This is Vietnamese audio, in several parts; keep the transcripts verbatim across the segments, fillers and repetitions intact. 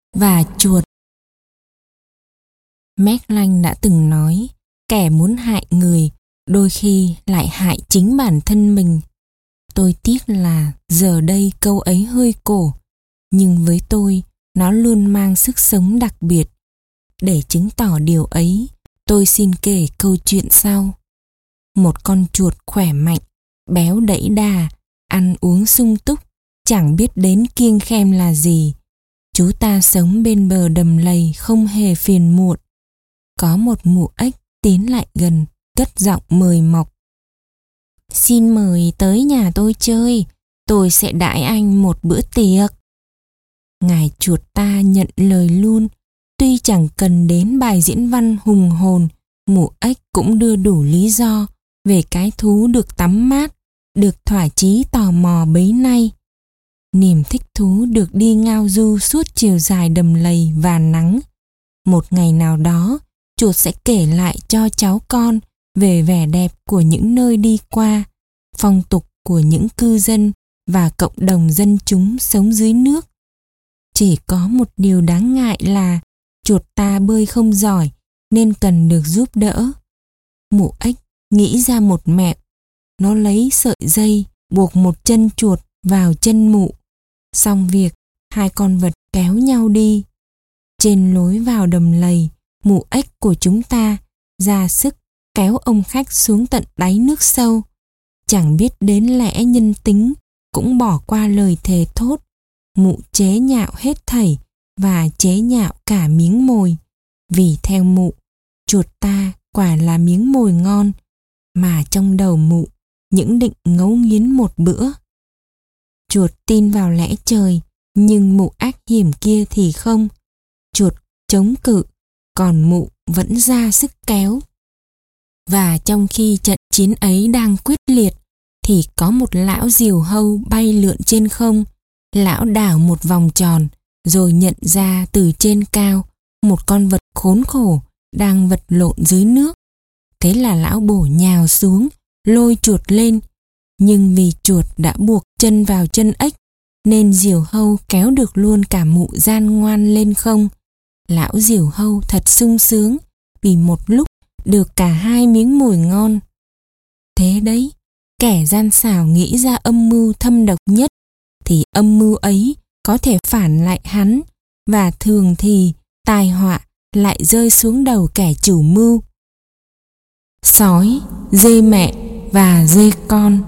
và chuột. Mac Lanh đã từng nói, kẻ muốn hại người đôi khi lại hại chính bản thân mình. Tôi tiếc là giờ đây câu ấy hơi cổ, nhưng với tôi nó luôn mang sức sống đặc biệt. Để chứng tỏ điều ấy, tôi xin kể câu chuyện sau. Một con chuột khỏe mạnh, béo đẫy đà, ăn uống sung túc, chẳng biết đến kiêng khem là gì. Chú ta sống bên bờ đầm lầy không hề phiền muộn. Có một mụ ếch tiến lại gần, cất giọng mời mọc. Xin mời tới nhà tôi chơi, tôi sẽ đãi anh một bữa tiệc. Ngài chuột ta nhận lời luôn. Tuy chẳng cần đến bài diễn văn hùng hồn, mụ ếch cũng đưa đủ lý do về cái thú được tắm mát, được thỏa chí tò mò bấy nay. Niềm thích thú được đi ngao du suốt chiều dài đầm lầy và nắng. Một ngày nào đó, chuột sẽ kể lại cho cháu con về vẻ đẹp của những nơi đi qua, phong tục của những cư dân và cộng đồng dân chúng sống dưới nước. Chỉ có một điều đáng ngại là chuột ta bơi không giỏi nên cần được giúp đỡ. Mụ ếch nghĩ ra một mẹo. Nó lấy sợi dây buộc một chân chuột vào chân mụ. Xong việc, hai con vật kéo nhau đi. Trên lối vào đầm lầy, mụ ếch của chúng ta ra sức kéo ông khách xuống tận đáy nước sâu. Chẳng biết đến lẽ nhân tính, cũng bỏ qua lời thề thốt. Mụ chế nhạo hết thảy và chế nhạo cả miếng mồi. Vì theo mụ, chuột ta quả là miếng mồi ngon, mà trong đầu mụ những định ngấu nghiến một bữa. Chuột tin vào lẽ trời, nhưng mụ ác hiểm kia thì không. Chuột chống cự, còn mụ vẫn ra sức kéo. Và trong khi trận chiến ấy đang quyết liệt, thì có một lão diều hâu bay lượn trên không. Lão đảo một vòng tròn, rồi nhận ra từ trên cao một con vật khốn khổ đang vật lộn dưới nước. Thế là lão bổ nhào xuống, lôi chuột lên. Nhưng vì chuột đã buộc chân vào chân ếch, nên diều hâu kéo được luôn cả mụ gian ngoan lên không. Lão diều hâu thật sung sướng, vì một lúc được cả hai miếng mồi ngon. Thế đấy, kẻ gian xảo nghĩ ra âm mưu thâm độc nhất, thì âm mưu ấy có thể phản lại hắn, và thường thì tai họa lại rơi xuống đầu kẻ chủ mưu. Sói, dê mẹ và dê con.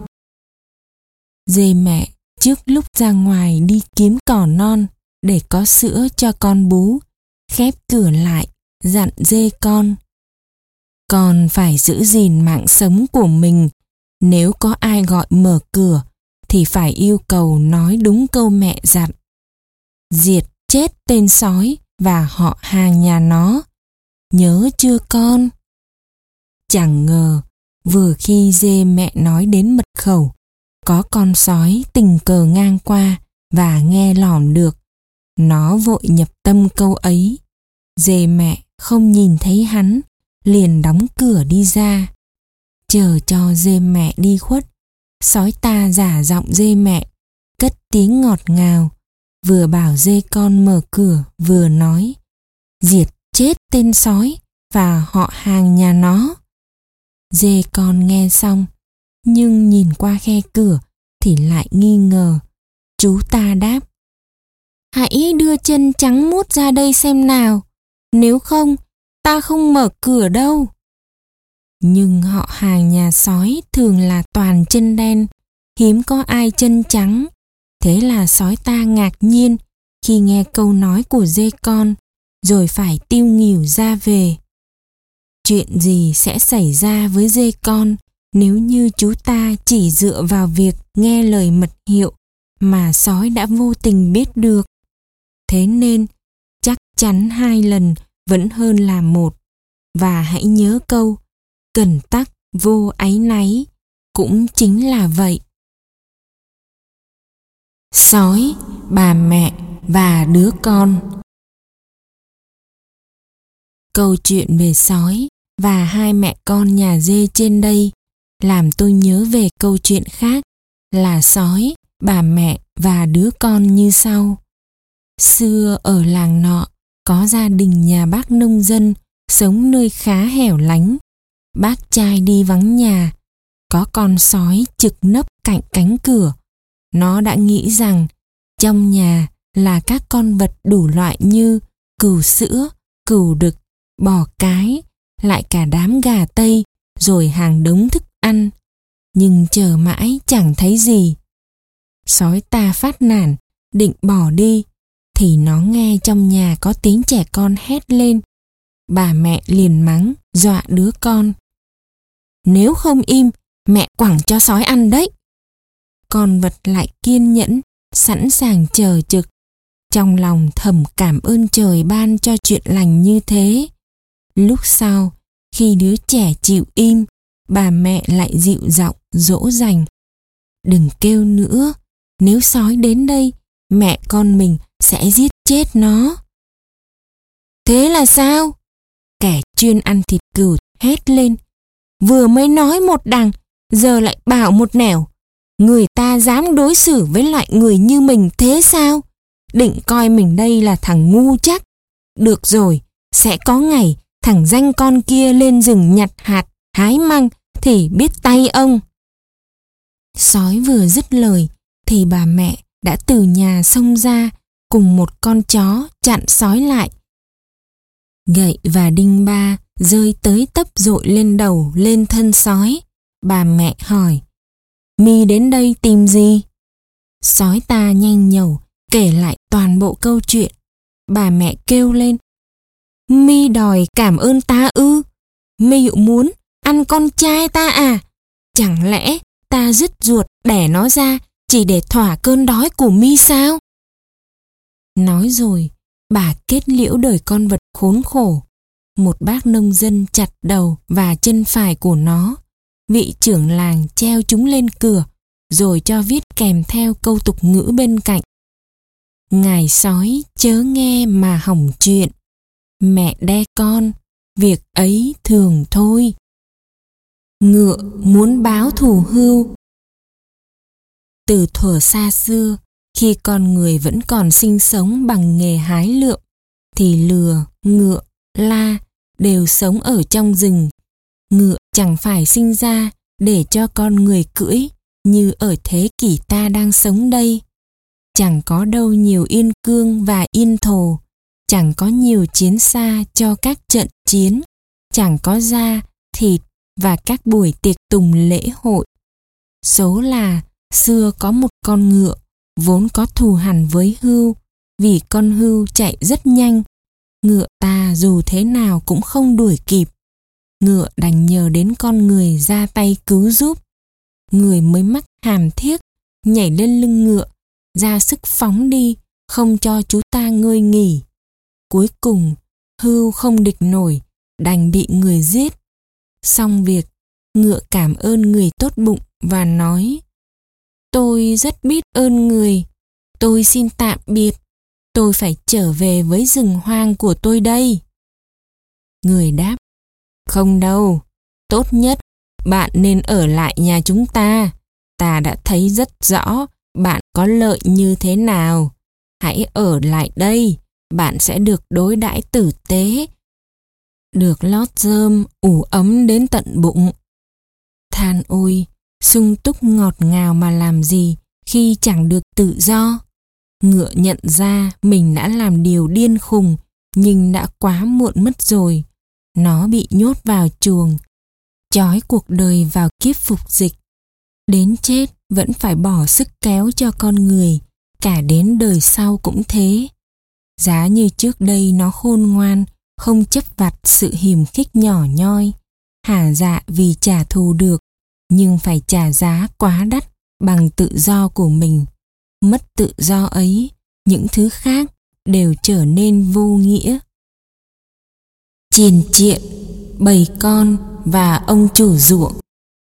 Dê mẹ trước lúc ra ngoài đi kiếm cỏ non để có sữa cho con bú, khép cửa lại, dặn dê con. Con phải giữ gìn mạng sống của mình. Nếu có ai gọi mở cửa, thì phải yêu cầu nói đúng câu mẹ dặn. Diệt chết tên sói và họ hàng nhà nó. Nhớ chưa con? Chẳng ngờ, vừa khi dê mẹ nói đến mật khẩu, có con sói tình cờ ngang qua và nghe lỏm được. Nó vội nhập tâm câu ấy. Dê mẹ không nhìn thấy hắn, liền đóng cửa đi ra. Chờ cho dê mẹ đi khuất, sói ta giả giọng dê mẹ, cất tiếng ngọt ngào, vừa bảo dê con mở cửa vừa nói: diệt chết tên sói và họ hàng nhà nó. Dê con nghe xong, nhưng nhìn qua khe cửa thì lại nghi ngờ. Chú ta đáp: hãy đưa chân trắng muốt ra đây xem nào, nếu không ta không mở cửa đâu. Nhưng họ hàng nhà sói thường là toàn chân đen, hiếm có ai chân trắng. Thế là sói ta ngạc nhiên khi nghe câu nói của dê con, rồi phải tiêu nghỉu ra về. Chuyện gì sẽ xảy ra với dê con nếu như chú ta chỉ dựa vào việc nghe lời mật hiệu mà sói đã vô tình biết được? Thế nên, chắc chắn hai lần vẫn hơn là một. Và hãy nhớ câu: cần tắc vô áy náy, cũng chính là vậy. Sói, bà mẹ và đứa con. Câu chuyện về sói và hai mẹ con nhà dê trên đây làm tôi nhớ về câu chuyện khác là sói, bà mẹ và đứa con như sau. Xưa ở làng nọ có gia đình nhà bác nông dân sống nơi khá hẻo lánh. Bác trai đi vắng nhà, có con sói trực nấp cạnh cánh cửa. Nó đã nghĩ rằng trong nhà là các con vật đủ loại như cừu sữa, cừu đực, bò cái, lại cả đám gà Tây, rồi hàng đống thức ăn. Nhưng chờ mãi chẳng thấy gì. Sói ta phát nản, định bỏ đi, thì nó nghe trong nhà có tiếng trẻ con hét lên. Bà mẹ liền mắng, dọa đứa con. Nếu không im, mẹ quẳng cho sói ăn đấy. Con vật lại kiên nhẫn, sẵn sàng chờ trực. Trong lòng thầm cảm ơn trời ban cho chuyện lành như thế. Lúc sau, khi đứa trẻ chịu im, bà mẹ lại dịu giọng dỗ dành. Đừng kêu nữa, nếu sói đến đây, mẹ con mình sẽ giết chết nó. Thế là sao? Kẻ chuyên ăn thịt cừu hét lên. Vừa mới nói một đằng, giờ lại bảo một nẻo. Người ta dám đối xử với loại người như mình thế sao? Định coi mình đây là thằng ngu chắc. Được rồi, sẽ có ngày thằng danh con kia lên rừng nhặt hạt, hái măng thì biết tay ông. Sói vừa dứt lời thì bà mẹ đã từ nhà xông ra cùng một con chó chặn sói lại. Gậy và đinh ba rơi tới tấp dội lên đầu lên thân sói. Bà mẹ hỏi, mi đến đây tìm gì? Sói ta nhanh nhẩu kể lại toàn bộ câu chuyện. Bà mẹ kêu lên, mi đòi cảm ơn ta ư? Mi muốn ăn con trai ta à? Chẳng lẽ ta dứt ruột đẻ nó ra chỉ để thỏa cơn đói của mi sao? Nói rồi, bà kết liễu đời con vật khốn khổ. Một bác nông dân chặt đầu và chân phải của nó. Vị trưởng làng treo chúng lên cửa, rồi cho viết kèm theo câu tục ngữ bên cạnh. Ngài sói chớ nghe mà hỏng chuyện. Mẹ đẻ con, việc ấy thường thôi. Ngựa muốn báo thù hưu. Từ thuở xa xưa, khi con người vẫn còn sinh sống bằng nghề hái lượm, thì lừa, ngựa, la đều sống ở trong rừng. Ngựa chẳng phải sinh ra để cho con người cưỡi như ở thế kỷ ta đang sống đây. Chẳng có đâu nhiều yên cương và yên thổ, chẳng có nhiều chiến xa cho các trận chiến, chẳng có da, thịt và các buổi tiệc tùng lễ hội. Số là xưa có một con ngựa vốn có thù hằn với hươu, vì con hươu chạy rất nhanh. Ngựa ta dù thế nào cũng không đuổi kịp. Ngựa đành nhờ đến con người ra tay cứu giúp. Người mới mắc hàm thiếc, nhảy lên lưng ngựa, ra sức phóng đi, không cho chú ta ngơi nghỉ. Cuối cùng, hươu không địch nổi, đành bị người giết. Xong việc, ngựa cảm ơn người tốt bụng và nói: Tôi rất biết ơn người, tôi xin tạm biệt, tôi phải trở về với rừng hoang của tôi đây. Người đáp: Không đâu, tốt nhất bạn nên ở lại nhà chúng ta. Ta đã thấy rất rõ bạn có lợi như thế nào. Hãy ở lại đây, bạn sẽ được đối đãi tử tế, được lót rơm ủ ấm đến tận bụng. Than ôi, sung túc ngọt ngào mà làm gì khi chẳng được tự do. Ngựa nhận ra mình đã làm điều điên khùng, nhưng đã quá muộn mất rồi. Nó bị nhốt vào chuồng, trói cuộc đời vào kiếp phục dịch. Đến chết vẫn phải bỏ sức kéo cho con người, cả đến đời sau cũng thế. Giá như trước đây nó khôn ngoan, không chấp vặt sự hiềm khích nhỏ nhoi, hả dạ vì trả thù được, nhưng phải trả giá quá đắt bằng tự do của mình. Mất tự do ấy, những thứ khác đều trở nên vô nghĩa. Chiền triện, bầy con và ông chủ ruộng.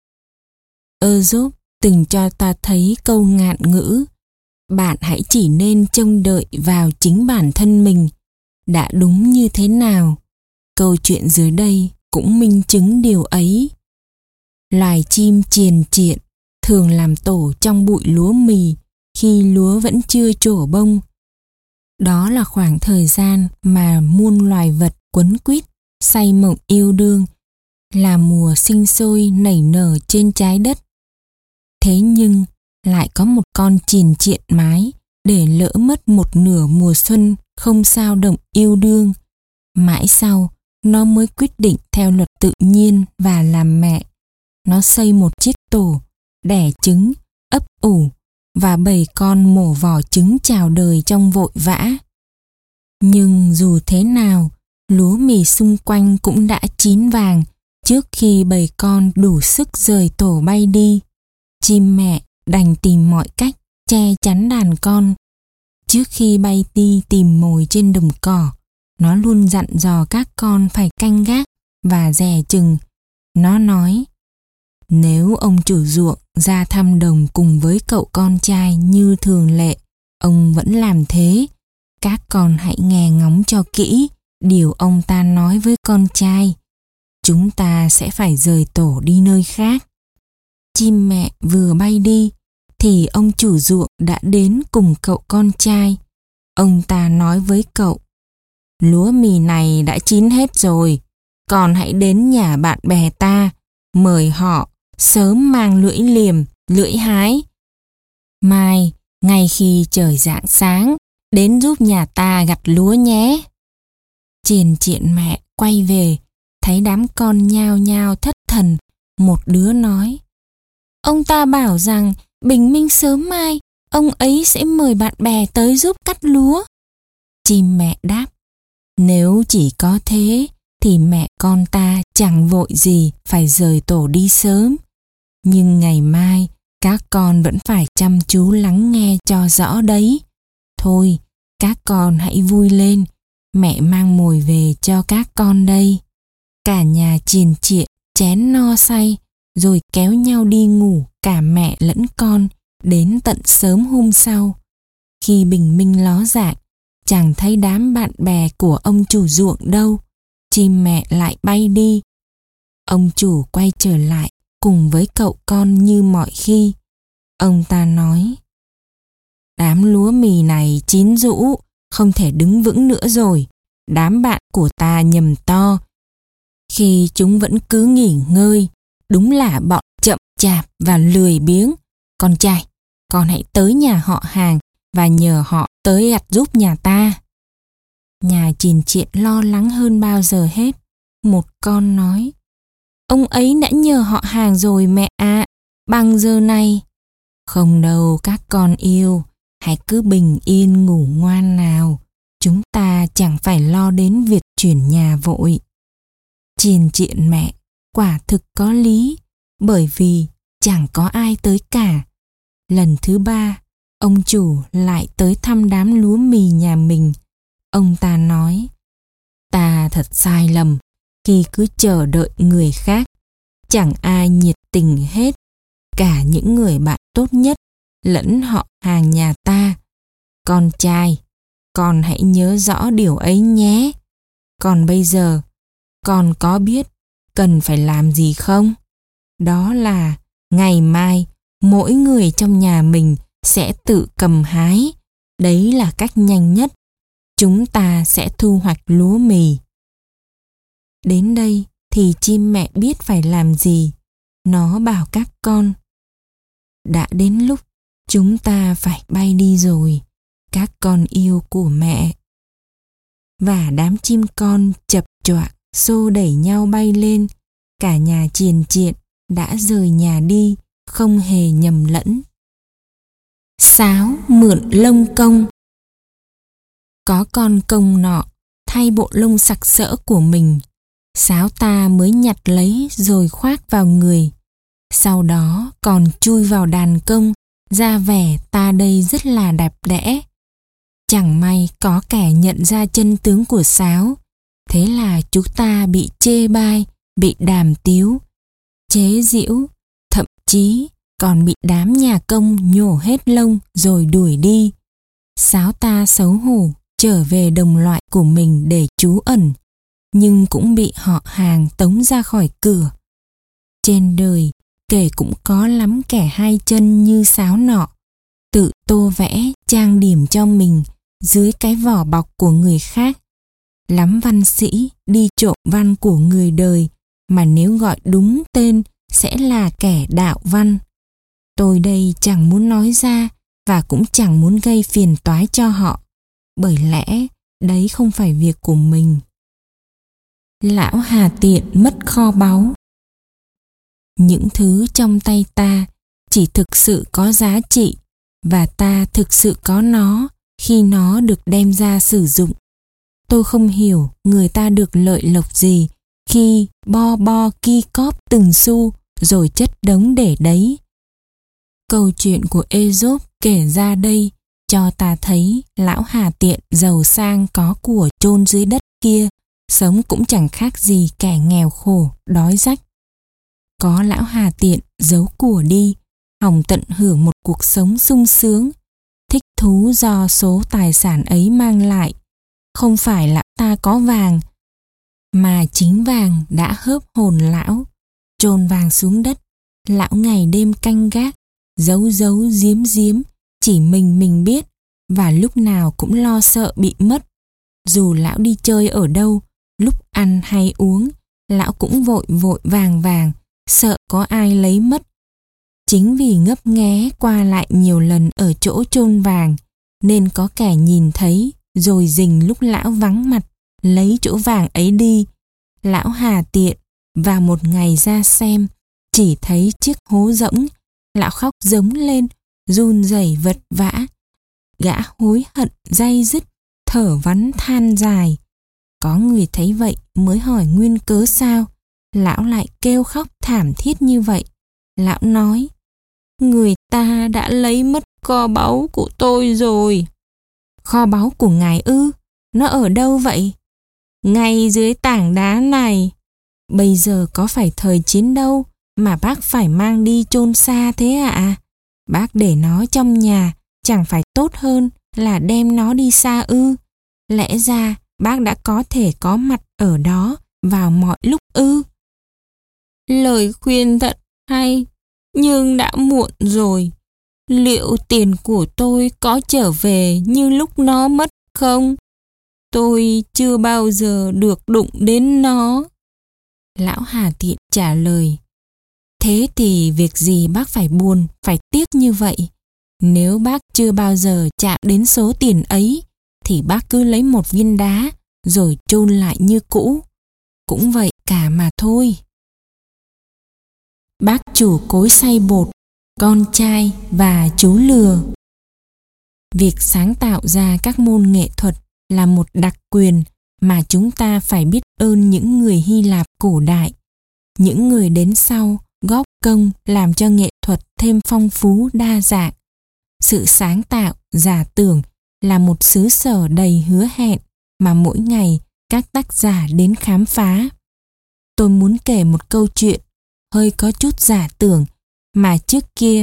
Ơ-dốp từng cho ta thấy câu ngạn ngữ: bạn hãy chỉ nên trông đợi vào chính bản thân mình. Đã đúng như thế nào, câu chuyện dưới đây cũng minh chứng điều ấy. Loài chim chiền triện thường làm tổ trong bụi lúa mì khi lúa vẫn chưa trổ bông. Đó là khoảng thời gian mà muôn loài vật quấn quýt, say mộng yêu đương, là mùa sinh sôi nảy nở trên trái đất. Thế nhưng lại có một con chìm triện mái để lỡ mất một nửa mùa xuân không sao động yêu đương. Mãi sau, nó mới quyết định theo luật tự nhiên và làm mẹ. Nó xây một chiếc tổ, đẻ trứng, ấp ủ và bầy con mổ vỏ trứng chào đời trong vội vã. Nhưng dù thế nào, lúa mì xung quanh cũng đã chín vàng trước khi bầy con đủ sức rời tổ bay đi. Chim mẹ đành tìm mọi cách che chắn đàn con. Trước khi bay đi tìm mồi trên đồng cỏ, nó luôn dặn dò các con phải canh gác và dè chừng. Nó nói, nếu ông chủ ruộng ra thăm đồng cùng với cậu con trai như thường lệ, ông vẫn làm thế. Các con hãy nghe ngóng cho kỹ điều ông ta nói với con trai. Chúng ta sẽ phải rời tổ đi nơi khác. Chim mẹ vừa bay đi thì ông chủ ruộng đã đến cùng cậu con trai. Ông ta nói với cậu, lúa mì này đã chín hết rồi, con hãy đến nhà bạn bè ta, mời họ sớm mang lưỡi liềm, lưỡi hái. Mai, ngay khi trời rạng sáng, đến giúp nhà ta gặt lúa nhé. Triền triện mẹ quay về, thấy đám con nhao nhao thất thần. Một đứa nói, ông ta bảo rằng bình minh sớm mai, ông ấy sẽ mời bạn bè tới giúp cắt lúa. Chim mẹ đáp, nếu chỉ có thế thì mẹ con ta chẳng vội gì phải rời tổ đi sớm. Nhưng ngày mai các con vẫn phải chăm chú lắng nghe cho rõ đấy. Thôi, các con hãy vui lên, mẹ mang mồi về cho các con đây. Cả nhà triền triện chén no say, rồi kéo nhau đi ngủ cả mẹ lẫn con đến tận sớm hôm sau. Khi bình minh ló dạng, chẳng thấy đám bạn bè của ông chủ ruộng đâu. Chim mẹ lại bay đi. Ông chủ quay trở lại cùng với cậu con như mọi khi. Ông ta nói, đám lúa mì này chín rũ, không thể đứng vững nữa rồi. Đám bạn của ta nhầm to. Khi chúng vẫn cứ nghỉ ngơi, đúng là bọn chậm chạp và lười biếng. Con trai, con hãy tới nhà họ hàng và nhờ họ tới gặt giúp nhà ta. Nhà triền triện lo lắng hơn bao giờ hết. Một con nói, ông ấy đã nhờ họ hàng rồi mẹ ạ, à, bằng giờ này. Không đâu các con yêu, hãy cứ bình yên ngủ ngoan nào. Chúng ta chẳng phải lo đến việc chuyển nhà vội. Triền triện mẹ quả thực có lý, bởi vì chẳng có ai tới cả. Lần thứ ba, ông chủ lại tới thăm đám lúa mì nhà mình. Ông ta nói, ta thật sai lầm khi cứ chờ đợi người khác. Chẳng ai nhiệt tình hết, cả những người bạn tốt nhất lẫn họ hàng nhà ta. Con trai, con hãy nhớ rõ điều ấy nhé. Còn bây giờ, con có biết cần phải làm gì không? Đó là ngày mai mỗi người trong nhà mình sẽ tự cầm hái. Đấy là cách nhanh nhất. Chúng ta sẽ thu hoạch lúa mì. Đến đây thì chim mẹ biết phải làm gì. Nó bảo các con, đã đến lúc chúng ta phải bay đi rồi, các con yêu của mẹ. Và đám chim con chập choạng xô đẩy nhau bay lên. Cả nhà triền triện đã rời nhà đi, không hề nhầm lẫn. Sáo mượn lông công. Có con công nọ thay bộ lông sặc sỡ của mình, sáo ta mới nhặt lấy rồi khoác vào người. Sau đó còn chui vào đàn công, ra vẻ ta đây rất là đẹp đẽ. Chẳng may có kẻ nhận ra chân tướng của sáo, thế là chú ta bị chê bai, bị đàm tiếu, chế giễu, thậm chí còn bị đám nhà công nhổ hết lông rồi đuổi đi. Sáo ta xấu hổ trở về đồng loại của mình để trú ẩn, nhưng cũng bị họ hàng tống ra khỏi cửa. Trên đời kể cũng có lắm kẻ hai chân như sáo nọ, tự tô vẽ trang điểm cho mình dưới cái vỏ bọc của người khác. Lắm văn sĩ đi trộm văn của người đời, mà nếu gọi đúng tên sẽ là kẻ đạo văn. Tôi đây chẳng muốn nói ra và cũng chẳng muốn gây phiền toái cho họ, bởi lẽ đấy không phải việc của mình. Lão Hà Tiện mất kho báu. Những thứ trong tay ta chỉ thực sự có giá trị và ta thực sự có nó khi nó được đem ra sử dụng. Tôi không hiểu người ta được lợi lộc gì khi bo bo ki cóp từng xu rồi chất đống để đấy. Câu chuyện của Aesop kể ra đây cho ta thấy lão Hà Tiện giàu sang có của chôn dưới đất kia sống cũng chẳng khác gì kẻ nghèo khổ đói rách. Có lão Hà Tiện giấu của đi, hòng tận hưởng một cuộc sống sung sướng, thích thú do số tài sản ấy mang lại. Không phải lão ta có vàng, mà chính vàng đã hớp hồn lão. Chôn vàng xuống đất, lão ngày đêm canh gác, giấu giấu giếm giếm, chỉ mình mình biết, và lúc nào cũng lo sợ bị mất. Dù lão đi chơi ở đâu, lúc ăn hay uống, lão cũng vội vội vàng vàng, sợ có ai lấy mất. Chính vì ngấp nghé qua lại nhiều lần ở chỗ chôn vàng, nên có kẻ nhìn thấy, rồi rình lúc lão vắng mặt, lấy chỗ vàng ấy đi. Lão Hà Tiện vào một ngày ra xem, chỉ thấy chiếc hố rỗng. Lão khóc giống lên, run rẩy vật vã. Gã hối hận day dứt, thở vắn than dài. Có người thấy vậy mới hỏi nguyên cớ sao lão lại kêu khóc thảm thiết như vậy. Lão nói: người ta đã lấy mất kho báu của tôi rồi. Kho báu của ngài ư? Nó ở đâu vậy? Ngay dưới tảng đá này. Bây giờ có phải thời chiến đâu mà bác phải mang đi chôn xa thế ạ? À? Bác để nó trong nhà chẳng phải tốt hơn là đem nó đi xa ư? Lẽ ra bác đã có thể có mặt ở đó vào mọi lúc ư? Lời khuyên thật hay, nhưng đã muộn rồi. Liệu tiền của tôi có trở về như lúc nó mất không? Tôi chưa bao giờ được đụng đến nó. Lão Hà Tiện trả lời: thế thì việc gì bác phải buồn, phải tiếc như vậy? Nếu bác chưa bao giờ chạm đến số tiền ấy, thì bác cứ lấy một viên đá rồi chôn lại như cũ. Cũng vậy cả mà thôi. Bác chủ cối xay bột, con trai và chú lừa. Việc sáng tạo ra các môn nghệ thuật là một đặc quyền mà chúng ta phải biết ơn những người Hy Lạp cổ đại. Những người đến sau góp công làm cho nghệ thuật thêm phong phú đa dạng. Sự sáng tạo, giả tưởng là một xứ sở đầy hứa hẹn mà mỗi ngày các tác giả đến khám phá. Tôi muốn kể một câu chuyện hơi có chút giả tưởng mà trước kia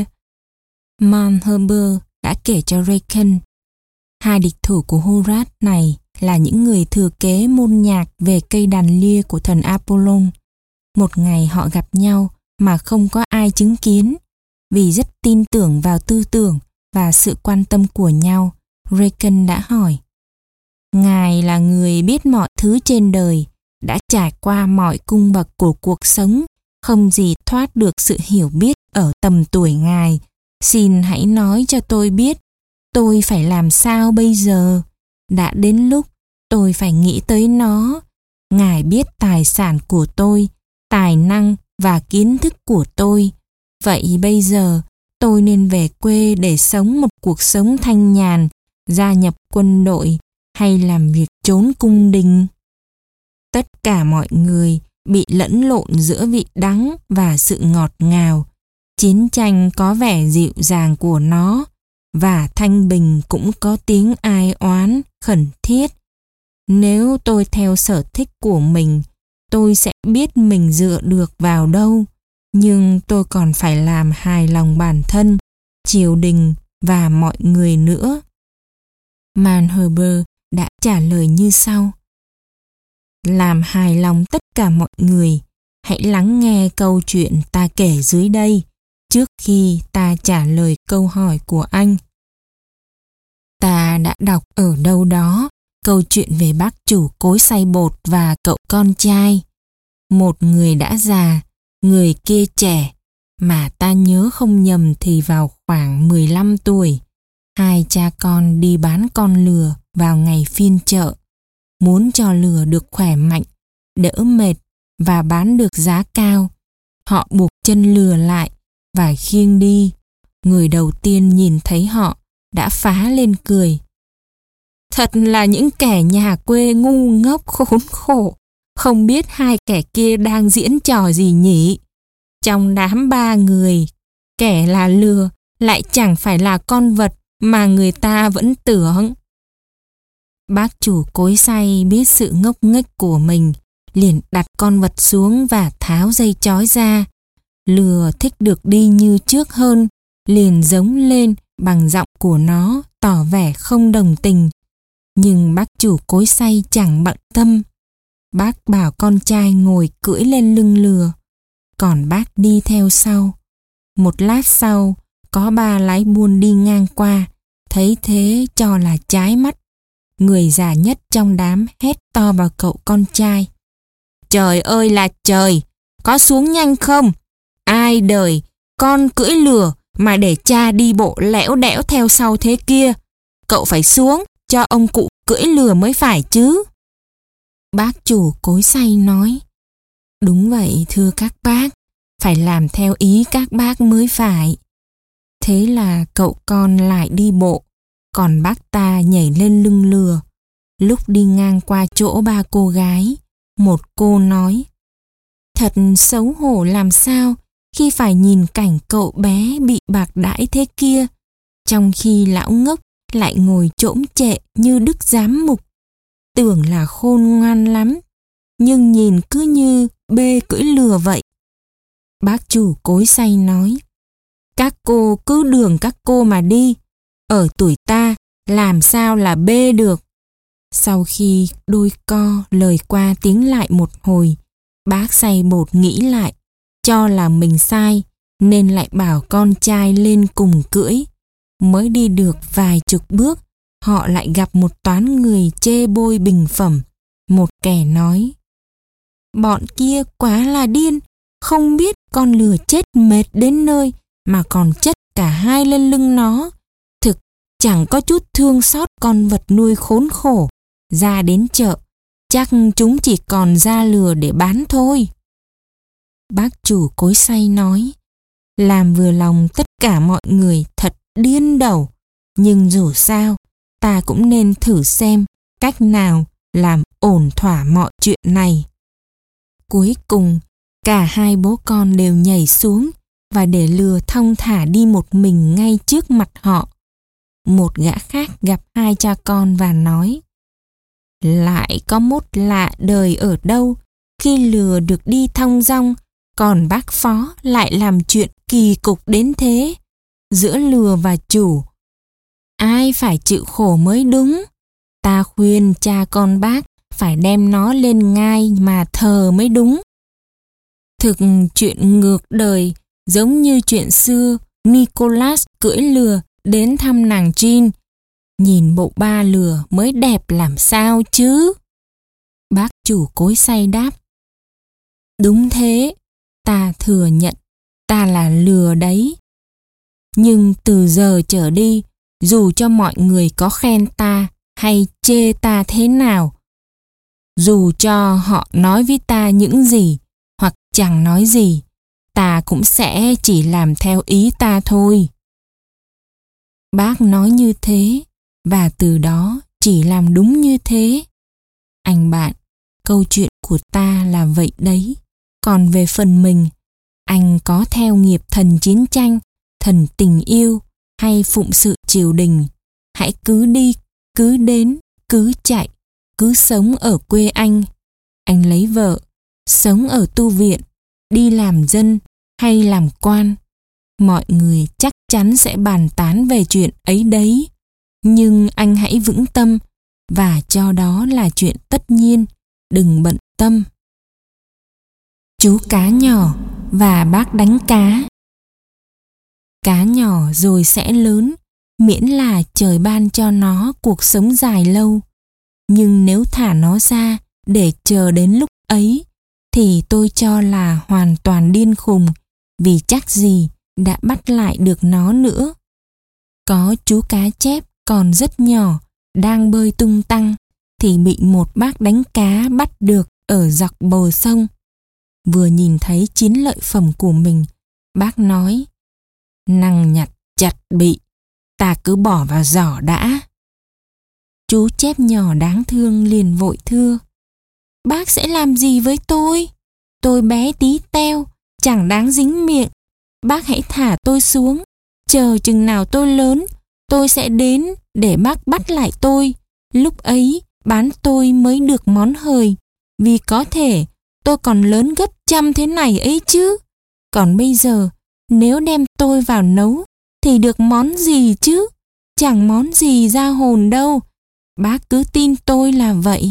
Malherbe đã kể cho Racan. Hai địch thủ của Horace này là những người thừa kế môn nhạc về cây đàn lia của thần Apollon. Một ngày họ gặp nhau mà không có ai chứng kiến. Vì rất tin tưởng vào tư tưởng và sự quan tâm của nhau, Racan đã hỏi: ngài là người biết mọi thứ trên đời, đã trải qua mọi cung bậc của cuộc sống, không gì thoát được sự hiểu biết ở tầm tuổi ngài. Xin hãy nói cho tôi biết, tôi phải làm sao bây giờ? Đã đến lúc tôi phải nghĩ tới nó. Ngài biết tài sản của tôi, tài năng và kiến thức của tôi. Vậy bây giờ tôi nên về quê để sống một cuộc sống thanh nhàn, gia nhập quân đội hay làm việc trốn cung đình? Tất cả mọi người bị lẫn lộn giữa vị đắng và sự ngọt ngào. Chiến tranh có vẻ dịu dàng của nó, và thanh bình cũng có tiếng ai oán, khẩn thiết. Nếu tôi theo sở thích của mình, tôi sẽ biết mình dựa được vào đâu, nhưng tôi còn phải làm hài lòng bản thân, triều đình và mọi người nữa. Malherbe đã trả lời như sau: làm hài lòng tất cả mọi người, hãy lắng nghe câu chuyện ta kể dưới đây trước khi ta trả lời câu hỏi của anh. Ta đã đọc ở đâu đó câu chuyện về bác chủ cối xay bột và cậu con trai. Một người đã già, người kia trẻ, mà ta nhớ không nhầm thì vào khoảng mười lăm tuổi. Hai cha con đi bán con lừa vào ngày phiên chợ. Muốn cho lừa được khỏe mạnh, đỡ mệt và bán được giá cao, họ buộc chân lừa lại và khiêng đi. Người đầu tiên nhìn thấy họ đã phá lên cười. Thật là những kẻ nhà quê ngu ngốc khốn khổ, không biết hai kẻ kia đang diễn trò gì nhỉ. Trong đám ba người, kẻ là lừa lại chẳng phải là con vật mà người ta vẫn tưởng. Bác chủ cối xay biết sự ngốc nghếch của mình, liền đặt con vật xuống và tháo dây trói ra. Lừa thích được đi như trước hơn, liền giống lên bằng giọng của nó, tỏ vẻ không đồng tình. Nhưng bác chủ cối xay chẳng bận tâm. Bác bảo con trai ngồi cưỡi lên lưng lừa, còn bác đi theo sau. Một lát sau, có ba lái buôn đi ngang qua, thấy thế cho là trái mắt. Người già nhất trong đám hét to vào cậu con trai. Trời ơi là trời, có xuống nhanh không? Ai đời, con cưỡi lừa mà để cha đi bộ lẽo đẽo theo sau thế kia. Cậu phải xuống, cho ông cụ cưỡi lừa mới phải chứ. Bác chủ cối xay nói. Đúng vậy thưa các bác, phải làm theo ý các bác mới phải. Thế là cậu con lại đi bộ, còn bác ta nhảy lên lưng lừa. Lúc đi ngang qua chỗ ba cô gái, một cô nói: Thật xấu hổ làm sao khi phải nhìn cảnh cậu bé bị bạc đãi thế kia, trong khi lão ngốc lại ngồi chỗm chệ như đức giám mục. Tưởng là khôn ngoan lắm, nhưng nhìn cứ như bê cưỡi lừa vậy. Bác chủ cối xay nói: Các cô cứ đường các cô mà đi, ở tuổi ta làm sao là bê được. Sau khi đôi co lời qua tiếng lại một hồi, bác xay bột nghĩ lại, cho là mình sai, nên lại bảo con trai lên cùng cưỡi. Mới đi được vài chục bước, họ lại gặp một toán người chê bôi bình phẩm. Một kẻ nói: Bọn kia quá là điên, không biết con lừa chết mệt đến nơi mà còn chất cả hai lên lưng nó. Thực chẳng có chút thương xót con vật nuôi khốn khổ. Ra đến chợ, chắc chúng chỉ còn da lừa để bán thôi. Bác chủ cối xay nói: Làm vừa lòng tất cả mọi người thật điên đầu, nhưng dù sao ta cũng nên thử xem cách nào làm ổn thỏa mọi chuyện này. Cuối cùng cả hai bố con đều nhảy xuống và để lừa thong thả đi một mình ngay trước mặt họ. Một gã khác gặp hai cha con và nói: Lại có mốt lạ đời ở đâu khi lừa được đi thong dong, còn bác phó lại làm chuyện kỳ cục đến thế. Giữa lừa và chủ, ai phải chịu khổ mới đúng. Ta khuyên cha con bác phải đem nó lên ngai mà thờ mới đúng. Thực chuyện ngược đời giống như chuyện xưa Nicholas cưỡi lừa đến thăm nàng Jean. Nhìn bộ ba lừa mới đẹp làm sao chứ? Bác chủ cối xay đáp: Đúng thế, ta thừa nhận ta là lừa đấy. Nhưng từ giờ trở đi, dù cho mọi người có khen ta hay chê ta thế nào, dù cho họ nói với ta những gì hoặc chẳng nói gì, ta cũng sẽ chỉ làm theo ý ta thôi. Bác nói như thế, và từ đó chỉ làm đúng như thế. Anh bạn, câu chuyện của ta là vậy đấy. Còn về phần mình, anh có theo nghiệp thần chiến tranh, thần tình yêu hay phụng sự triều đình, hãy cứ đi, cứ đến, cứ chạy, cứ sống ở quê anh. Anh lấy vợ, sống ở tu viện, đi làm dân hay làm quan. Mọi người chắc chắn sẽ bàn tán về chuyện ấy đấy. Nhưng anh hãy vững tâm và cho đó là chuyện tất nhiên, đừng bận tâm. Chú cá nhỏ và bác đánh cá. Cá nhỏ rồi sẽ lớn, miễn là trời ban cho nó cuộc sống dài lâu. Nhưng nếu thả nó ra để chờ đến lúc ấy, thì tôi cho là hoàn toàn điên khùng, vì chắc gì đã bắt lại được nó nữa. Có chú cá chép còn rất nhỏ, đang bơi tung tăng, thì bị một bác đánh cá bắt được ở dọc bờ sông. Vừa nhìn thấy chiến lợi phẩm của mình, bác nói: "Năng nhặt chặt bị, ta cứ bỏ vào giỏ đã." Chú chép nhỏ đáng thương liền vội thưa: "Bác sẽ làm gì với tôi? Tôi bé tí teo, chẳng đáng dính miệng. Bác hãy thả tôi xuống, chờ chừng nào tôi lớn, tôi sẽ đến để bác bắt lại tôi. Lúc ấy bán tôi mới được món hời, vì có thể tôi còn lớn gấp trăm thế này ấy chứ. Còn bây giờ, nếu đem tôi vào nấu, thì được món gì chứ? Chẳng món gì ra hồn đâu. Bác cứ tin tôi là vậy."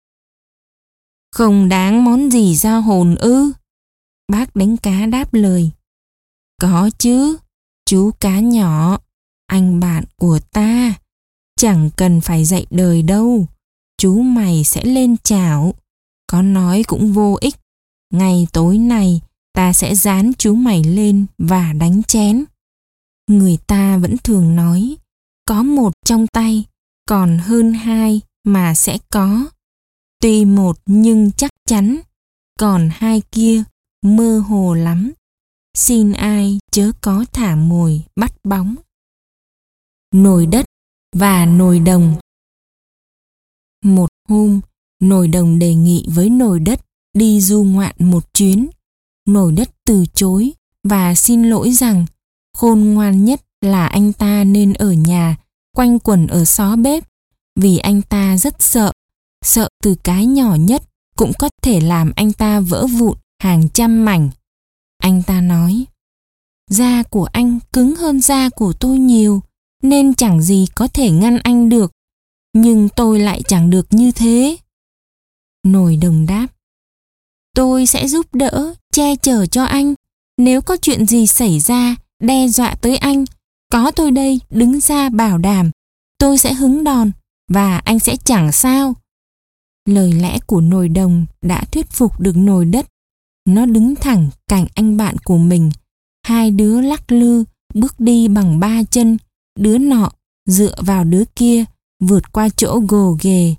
"Không đáng món gì ra hồn ư?" Bác đánh cá đáp lời: "Có chứ, chú cá nhỏ, anh bạn của ta. Chẳng cần phải dạy đời đâu, chú mày sẽ lên chảo. Có nói cũng vô ích. Ngày tối nay ta sẽ dán chú mày lên và đánh chén." Người ta vẫn thường nói, có một trong tay còn hơn hai mà sẽ có. Tuy một nhưng chắc chắn, còn hai kia mơ hồ lắm. Xin ai chớ có thả mồi bắt bóng. Nồi đất và nồi đồng. Một hôm, nồi đồng đề nghị với nồi đất đi du ngoạn một chuyến. Nồi đất từ chối và xin lỗi rằng khôn ngoan nhất là anh ta nên ở nhà quanh quẩn ở xó bếp, vì anh ta rất sợ, sợ từ cái nhỏ nhất cũng có thể làm anh ta vỡ vụn hàng trăm mảnh. Anh ta nói: "Da của anh cứng hơn da của tôi nhiều, nên chẳng gì có thể ngăn anh được. Nhưng tôi lại chẳng được như thế." Nồi đồng đáp: "Tôi sẽ giúp đỡ, che chở cho anh. Nếu có chuyện gì xảy ra, đe dọa tới anh, có tôi đây đứng ra bảo đảm. Tôi sẽ hứng đòn và anh sẽ chẳng sao." Lời lẽ của nồi đồng đã thuyết phục được nồi đất. Nó đứng thẳng cạnh anh bạn của mình. Hai đứa lắc lư, bước đi bằng ba chân, đứa nọ dựa vào đứa kia, vượt qua chỗ gồ ghề.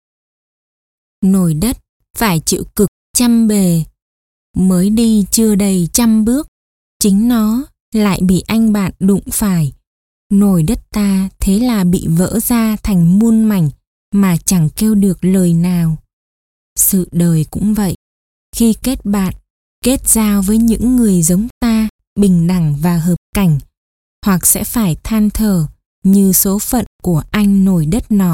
Nồi đất phải chịu cực trăm bề. Mới đi chưa đầy trăm bước, chính nó lại bị anh bạn đụng phải. Nồi đất ta thế là bị vỡ ra thành muôn mảnh mà chẳng kêu được lời nào. Sự đời cũng vậy. Khi kết bạn, kết giao với những người giống ta, bình đẳng và hợp cảnh, hoặc sẽ phải than thở như số phận của anh nồi đất nọ.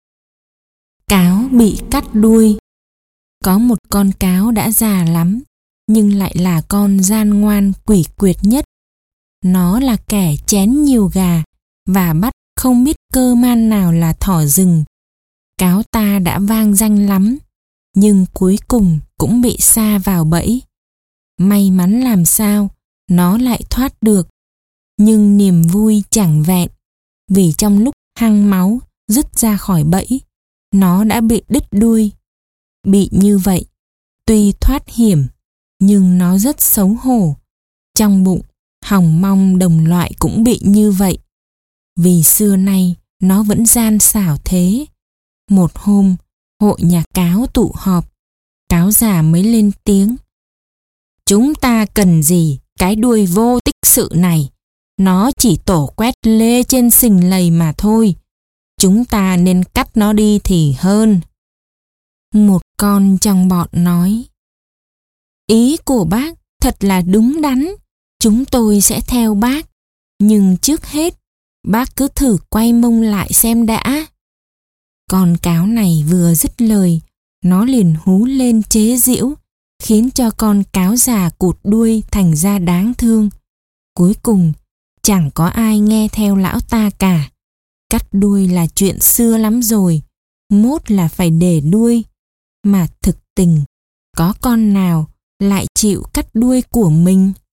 Cáo bị cắt đuôi. Có một con cáo đã già lắm, nhưng lại là con gian ngoan quỷ quyệt nhất. Nó là kẻ chén nhiều gà và bắt không biết cơ man nào là thỏ rừng. Cáo ta đã vang danh lắm, nhưng cuối cùng cũng bị sa vào bẫy. May mắn làm sao, nó lại thoát được. Nhưng niềm vui chẳng vẹn, vì trong lúc hăng máu dứt ra khỏi bẫy, nó đã bị đứt đuôi. Bị như vậy, tuy thoát hiểm, nhưng nó rất xấu hổ. Trong bụng, hòng mong đồng loại cũng bị như vậy. Vì xưa nay, nó vẫn gian xảo thế. Một hôm, hội nhà cáo tụ họp, cáo già mới lên tiếng: "Chúng ta cần gì cái đuôi vô tích sự này? Nó chỉ tổ quét lê trên sình lầy mà thôi. Chúng ta nên cắt nó đi thì hơn." Một con trong bọn nói: "Ý của bác thật là đúng đắn, chúng tôi sẽ theo bác. Nhưng trước hết, bác cứ thử quay mông lại xem đã." Con cáo này vừa dứt lời, nó liền hú lên chế giễu, khiến cho con cáo già cụt đuôi thành ra đáng thương. Cuối cùng, chẳng có ai nghe theo lão ta cả. Cắt đuôi là chuyện xưa lắm rồi, mốt là phải để đuôi. Mà thực tình, có con nào lại chịu cắt đuôi của mình?